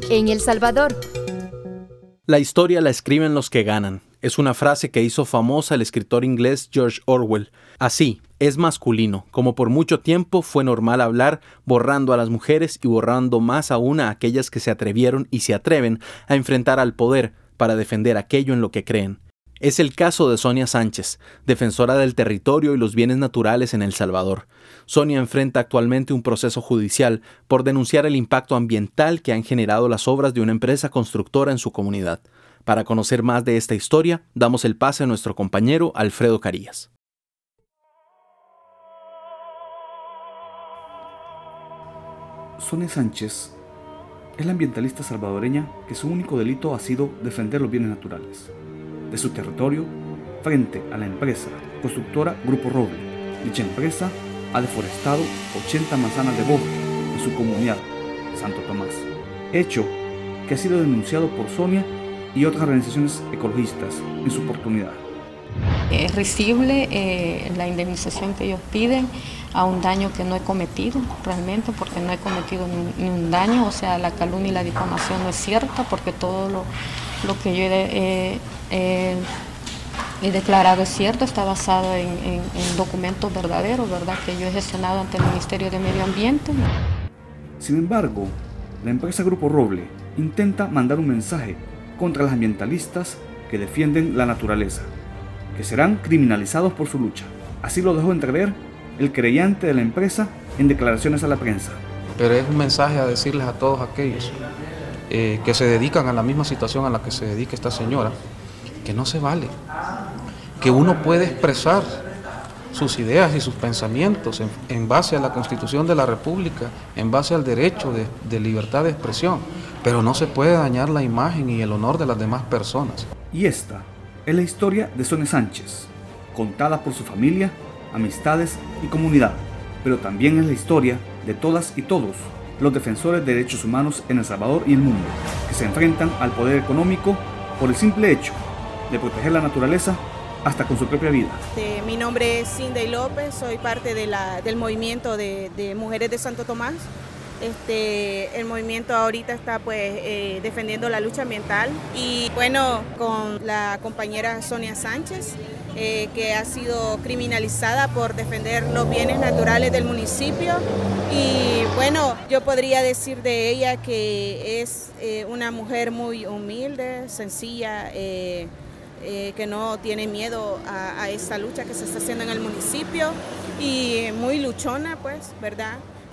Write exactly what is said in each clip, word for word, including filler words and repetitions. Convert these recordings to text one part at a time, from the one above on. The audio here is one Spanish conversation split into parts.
en El Salvador. La historia la escriben los que ganan. Es una frase que hizo famosa el escritor inglés George Orwell. Así, es masculino, como por mucho tiempo fue normal hablar borrando a las mujeres y borrando más aún a aquellas que se atrevieron y se atreven a enfrentar al poder para defender aquello en lo que creen. Es el caso de Sonia Sánchez, defensora del territorio y los bienes naturales en El Salvador. Sonia enfrenta actualmente un proceso judicial por denunciar el impacto ambiental que han generado las obras de una empresa constructora en su comunidad. Para conocer más de esta historia, damos el pase a nuestro compañero Alfredo Carías. Sonia Sánchez es la ambientalista salvadoreña que su único delito ha sido defender los bienes naturales de su territorio frente a la empresa constructora Grupo Roble. Dicha empresa ha deforestado ochenta manzanas de bosque en su comunidad, Santo Tomás, hecho que ha sido denunciado por Sonia y otras organizaciones ecologistas en su oportunidad. Es risible eh, la indemnización que ellos piden a un daño que no he cometido realmente, porque no he cometido ni, ni un daño, o sea, la calumnia y la difamación no es cierta, porque todo lo, lo que yo he, eh, eh, he declarado es cierto, está basado en, en, en documentos verdaderos, ¿verdad?, que yo he gestionado ante el Ministerio de Medio Ambiente. Sin embargo, la empresa Grupo Roble intenta mandar un mensaje contra los ambientalistas que defienden la naturaleza, que serán criminalizados por su lucha. Así lo dejó entrever el creyente de la empresa en declaraciones a la prensa. Pero es un mensaje a decirles a todos aquellos eh, que se dedican a la misma situación a la que se dedica esta señora, que no se vale, que uno puede expresar sus ideas y sus pensamientos en, en base a la Constitución de la República, en base al derecho de, de libertad de expresión, pero no se puede dañar la imagen y el honor de las demás personas. Y esta es la historia de Sonia Sánchez, contada por su familia, amistades y comunidad, pero también es la historia de todas y todos los defensores de derechos humanos en El Salvador y el mundo, que se enfrentan al poder económico por el simple hecho de proteger la naturaleza hasta con su propia vida. Eh, mi nombre es Cindy López, soy parte de la, del movimiento de, de Mujeres de Santo Tomás. Este, el movimiento ahorita está pues eh, defendiendo la lucha ambiental y bueno, con la compañera Sonia Sánchez, eh, que ha sido criminalizada por defender los bienes naturales del municipio. Y bueno, yo podría decir de ella que es eh, una mujer muy humilde, sencilla, eh, eh, que no tiene miedo a, a esta lucha que se está haciendo en el municipio y muy luchona, pues, ¿verdad?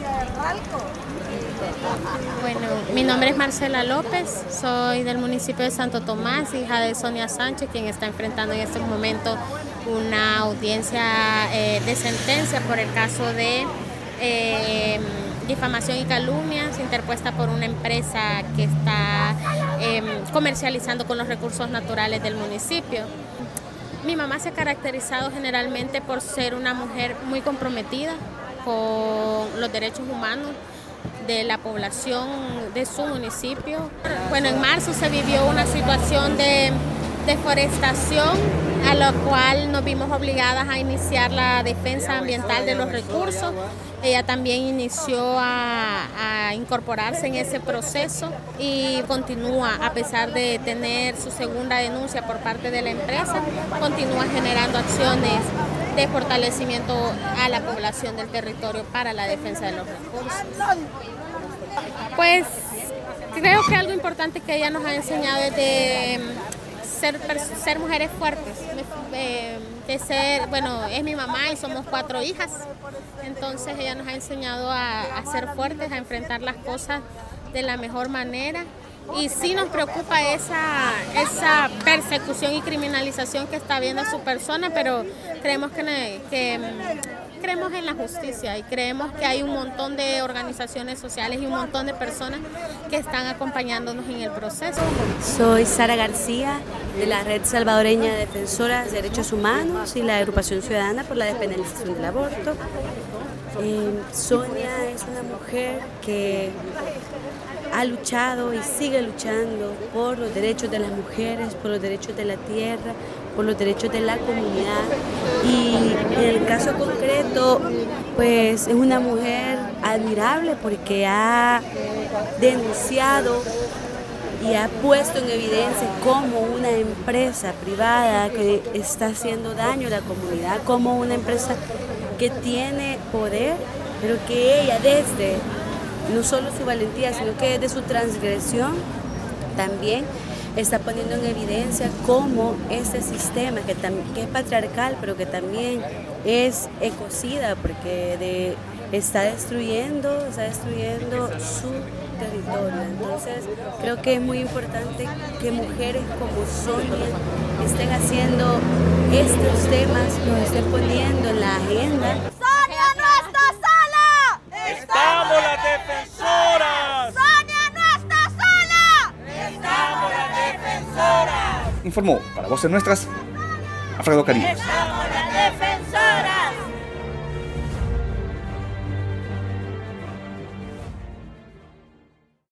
Bueno, mi nombre es Marcela López, soy del municipio de Santo Tomás, hija de Sonia Sánchez, quien está enfrentando en este momento una audiencia eh, de sentencia por el caso de eh, difamación y calumnias interpuesta por una empresa que está eh, comercializando con los recursos naturales del municipio. Mi mamá se ha caracterizado generalmente por ser una mujer muy comprometida con los derechos humanos de la población de su municipio. Bueno, en marzo se vivió una situación de deforestación a la cual nos vimos obligadas a iniciar la defensa ambiental de los recursos. Ella también inició a, a incorporarse en ese proceso y continúa, a pesar de tener su segunda denuncia por parte de la empresa, continúa generando acciones de fortalecimiento a la población del territorio para la defensa de los recursos. Pues creo que algo importante que ella nos ha enseñado es de ser, ser mujeres fuertes, de, de ser, bueno, es mi mamá y somos cuatro hijas, entonces ella nos ha enseñado a, a ser fuertes, a enfrentar las cosas de la mejor manera. Y sí nos preocupa esa, esa persecución y criminalización que está habiendo a su persona, pero creemos que, que creemos en la justicia y creemos que hay un montón de organizaciones sociales y un montón de personas que están acompañándonos en el proceso. Soy Sara García, de la Red Salvadoreña de Defensoras de Derechos Humanos y la Agrupación Ciudadana por la Despenalización del Aborto. Eh, Sonia es una mujer que ha luchado y sigue luchando por los derechos de las mujeres, por los derechos de la tierra, por los derechos de la comunidad. Y en el caso concreto, pues es una mujer admirable porque ha denunciado y ha puesto en evidencia cómo una empresa privada que está haciendo daño a la comunidad, como una empresa que tiene poder, pero que ella desde no solo su valentía, sino que desde su transgresión también está poniendo en evidencia cómo este sistema que, que es patriarcal, pero que también es ecocida, porque de, está destruyendo, está destruyendo su territorio. Entonces creo que es muy importante que mujeres como Sonia estén haciendo estos temas, los estén poniendo en la agenda. ¡Sonia no está sola! ¡Estamos las defensoras! ¡Sonia no está sola! ¡Estamos las defensoras! Informó para Voces Nuestras, Alfredo Carillas.